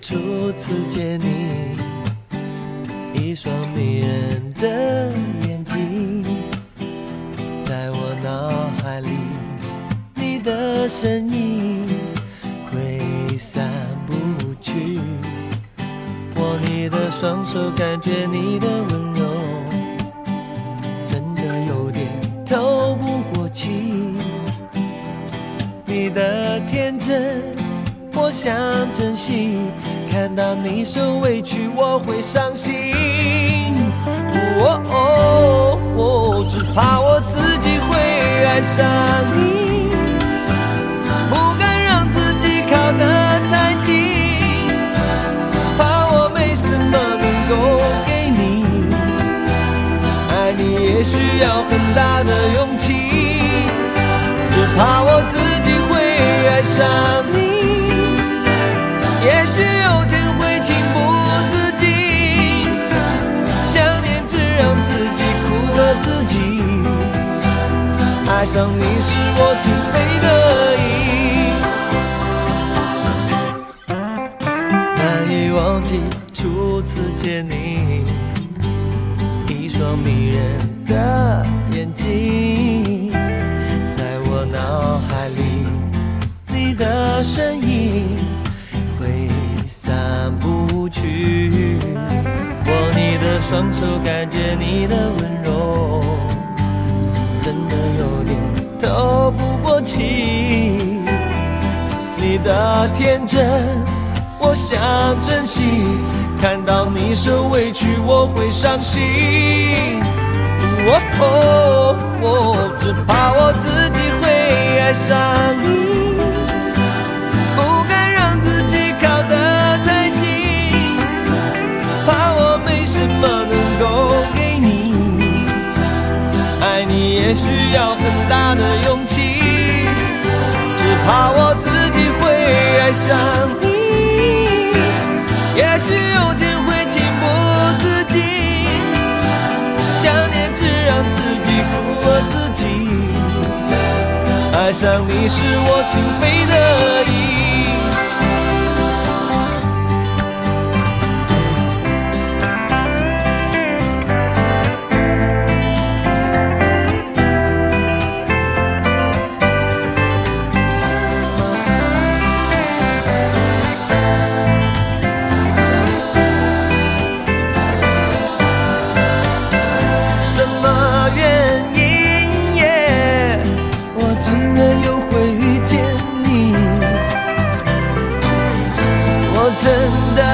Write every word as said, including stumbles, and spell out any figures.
初次见你，一双迷人的眼睛，在我脑海里，你的身影挥散不去。握你的双手，感觉你的温柔，真的有点透不过气。你的天真我想珍惜，看到你受委屈我会伤心。哦哦哦，只怕我自己会爱上你，不敢让自己靠得太近，怕我没什么能够给你，爱你也需要很大的勇气，只怕我自己会爱上你，也许有天会情不自禁，想念只让自己苦了自己，爱上你是我情非得已。难以忘记初次见你，一双迷人的眼睛，在我脑海里，你的身影挥散不去。握你的双手，感觉你的温柔，真的有点透不过气。你的天真我想珍惜，看到你受委屈我会伤心。哦哦哦，只怕我自己会爱上你，不敢让自己靠得太近，怕我没什么能够给你，爱你也需要很大的勇气，只怕我自己会爱上你，也许有天会情不自禁，想念只让自己苦了自己，爱上你是我情非得已。真的